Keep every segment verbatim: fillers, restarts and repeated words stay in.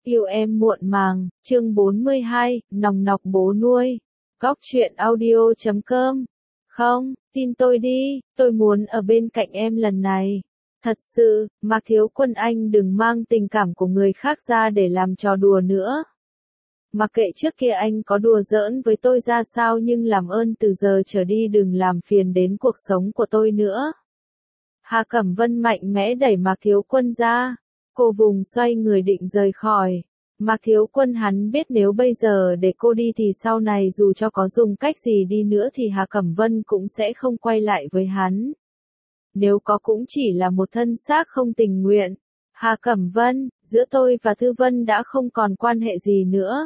Yêu em muộn màng, chương bốn mươi hai, nòng nọc bố nuôi. Góc truyện audio chấm com. Không, tin tôi đi, tôi muốn ở bên cạnh em lần này. Thật sự, Mạc Thiếu Quân anh đừng mang tình cảm của người khác ra để làm trò đùa nữa. Mặc kệ trước kia anh có đùa giỡn với tôi ra sao nhưng làm ơn từ giờ trở đi đừng làm phiền đến cuộc sống của tôi nữa. Hà Cẩm Vân mạnh mẽ đẩy Mạc Thiếu Quân ra. Cô vùng xoay người định rời khỏi. Mạc Thiếu Quân hắn biết nếu bây giờ để cô đi thì sau này dù cho có dùng cách gì đi nữa thì Hà Cẩm Vân cũng sẽ không quay lại với hắn. Nếu có cũng chỉ là một thân xác không tình nguyện. Hà Cẩm Vân, giữa tôi và Thư Vân đã không còn quan hệ gì nữa.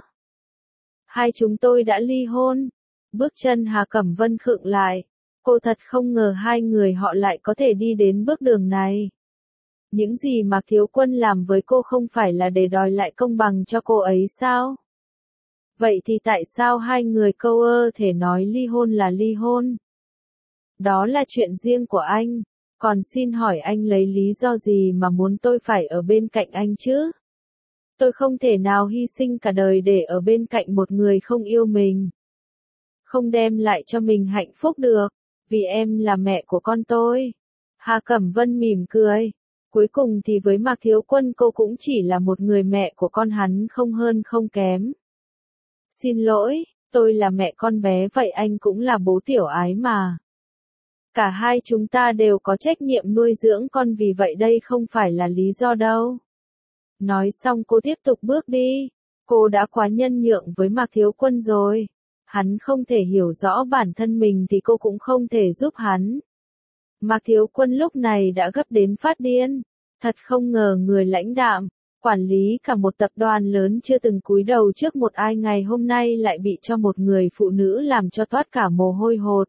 Hai chúng tôi đã ly hôn. Bước chân Hà Cẩm Vân khựng lại. Cô thật không ngờ hai người họ lại có thể đi đến bước đường này. Những gì Mạc Thiếu Quân làm với cô không phải là để đòi lại công bằng cho cô ấy sao? Vậy thì tại sao hai người câu ơ thể nói ly hôn là ly hôn? Đó là chuyện riêng của anh. Còn xin hỏi anh lấy lý do gì mà muốn tôi phải ở bên cạnh anh chứ? Tôi không thể nào hy sinh cả đời để ở bên cạnh một người không yêu mình. Không đem lại cho mình hạnh phúc được. Vì em là mẹ của con tôi. Hà Cẩm Vân mỉm cười. Cuối cùng thì với Mạc Thiếu Quân cô cũng chỉ là một người mẹ của con hắn không hơn không kém. Xin lỗi, tôi là mẹ con bé vậy anh cũng là bố Tiểu Ái mà. Cả hai chúng ta đều có trách nhiệm nuôi dưỡng con vì vậy đây không phải là lý do đâu. Nói xong cô tiếp tục bước đi. Cô đã quá nhân nhượng với Mạc Thiếu Quân rồi. Hắn không thể hiểu rõ bản thân mình thì cô cũng không thể giúp hắn. Mạc Thiếu Quân lúc này đã gấp đến phát điên. Thật không ngờ người lãnh đạm, quản lý cả một tập đoàn lớn chưa từng cúi đầu trước một ai ngày hôm nay lại bị cho một người phụ nữ làm cho toát cả mồ hôi hột.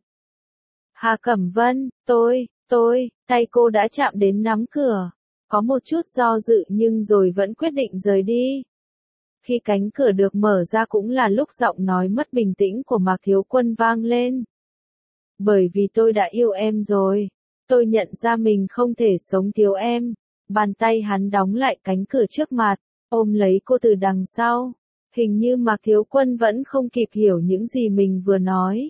Hà Cẩm Vân, tôi, tôi, tay cô đã chạm đến nắm cửa. Có một chút do dự nhưng rồi vẫn quyết định rời đi. Khi cánh cửa được mở ra cũng là lúc giọng nói mất bình tĩnh của Mạc Thiếu Quân vang lên. Bởi vì tôi đã yêu em rồi. Tôi nhận ra mình không thể sống thiếu em. Bàn tay hắn đóng lại cánh cửa trước mặt, ôm lấy cô từ đằng sau. Hình như Mạc Thiếu Quân vẫn không kịp hiểu những gì mình vừa nói.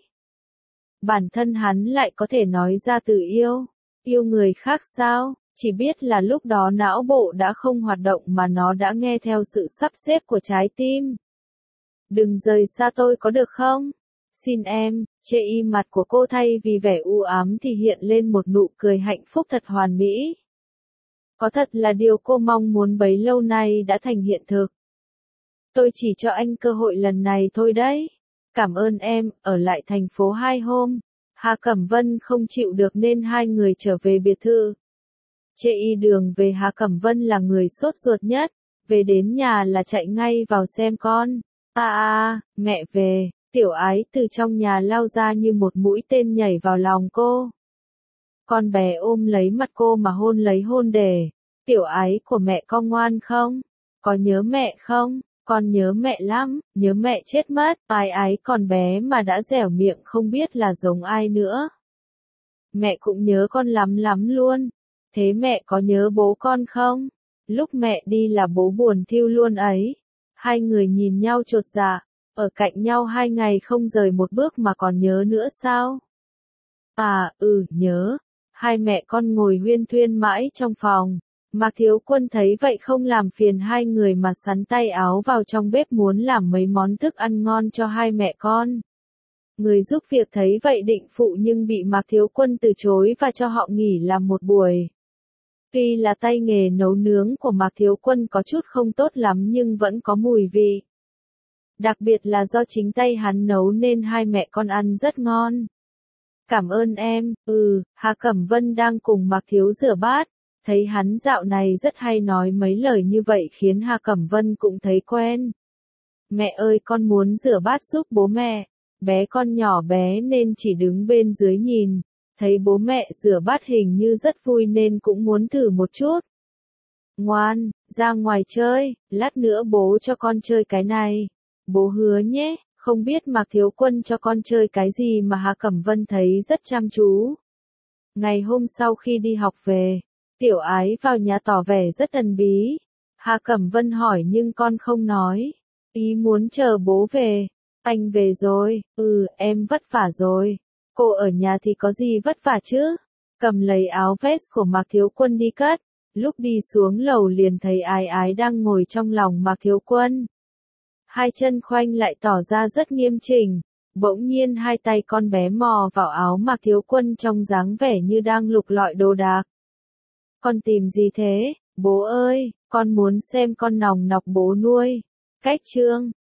Bản thân hắn lại có thể nói ra từ yêu. Yêu người khác sao? Chỉ biết là lúc đó não bộ đã không hoạt động mà nó đã nghe theo sự sắp xếp của trái tim. Đừng rời xa tôi có được không? Xin em, chê y mặt của cô thay vì vẻ u ám thì hiện lên một nụ cười hạnh phúc thật hoàn mỹ. Có thật là điều cô mong muốn bấy lâu nay đã thành hiện thực. Tôi chỉ cho anh cơ hội lần này thôi đấy. Cảm ơn em, ở lại thành phố hai hôm. Hà Cẩm Vân không chịu được nên hai người trở về biệt thự. Chê y đường về Hà Cẩm Vân là người sốt ruột nhất. Về đến nhà là chạy ngay vào xem con. À à, mẹ về. Tiểu Ái từ trong nhà lao ra như một mũi tên nhảy vào lòng cô. Con bé ôm lấy mặt cô mà hôn lấy hôn để. Tiểu Ái của mẹ con ngoan không? Có nhớ mẹ không? Con nhớ mẹ lắm, nhớ mẹ chết mất. Ái ái con bé mà đã dẻo miệng không biết là giống ai nữa. Mẹ cũng nhớ con lắm lắm luôn. Thế mẹ có nhớ bố con không? Lúc mẹ đi là bố buồn thiu luôn ấy. Hai người nhìn nhau chột dạ. Ở cạnh nhau hai ngày không rời một bước mà còn nhớ nữa sao? À, ừ, nhớ. Hai mẹ con ngồi huyên thuyên mãi trong phòng. Mạc Thiếu Quân thấy vậy không làm phiền hai người mà sắn tay áo vào trong bếp muốn làm mấy món thức ăn ngon cho hai mẹ con. Người giúp việc thấy vậy định phụ nhưng bị Mạc Thiếu Quân từ chối và cho họ nghỉ làm một buổi. Tuy là tay nghề nấu nướng của Mạc Thiếu Quân có chút không tốt lắm nhưng vẫn có mùi vị. Đặc biệt là do chính tay hắn nấu nên hai mẹ con ăn rất ngon. Cảm ơn em, ừ, Hà Cẩm Vân đang cùng Mạc Thiếu rửa bát. Thấy hắn dạo này rất hay nói mấy lời như vậy khiến Hà Cẩm Vân cũng thấy quen. Mẹ ơi con muốn rửa bát giúp bố mẹ. Bé con nhỏ bé nên chỉ đứng bên dưới nhìn. Thấy bố mẹ rửa bát hình như rất vui nên cũng muốn thử một chút. Ngoan, ra ngoài chơi, lát nữa bố cho con chơi cái này. Bố hứa nhé, không biết Mạc Thiếu Quân cho con chơi cái gì mà Hà Cẩm Vân thấy rất chăm chú. Ngày hôm sau khi đi học về, Tiểu Ái vào nhà tỏ vẻ rất thần bí. Hà Cẩm Vân hỏi nhưng con không nói. Ý muốn chờ bố về. Anh về rồi, ừ, em vất vả rồi. Cô ở nhà thì có gì vất vả chứ? Cầm lấy áo vest của Mạc Thiếu Quân đi cất. Lúc đi xuống lầu liền thấy Ái Ái đang ngồi trong lòng Mạc Thiếu Quân. Hai chân khoanh lại tỏ ra rất nghiêm chỉnh. Bỗng nhiên hai tay con bé mò vào áo Mạc Thiếu Quân trong dáng vẻ như đang lục lọi đồ đạc. Con tìm gì thế, bố ơi, con muốn xem con nòng nọc bố nuôi. Cách chương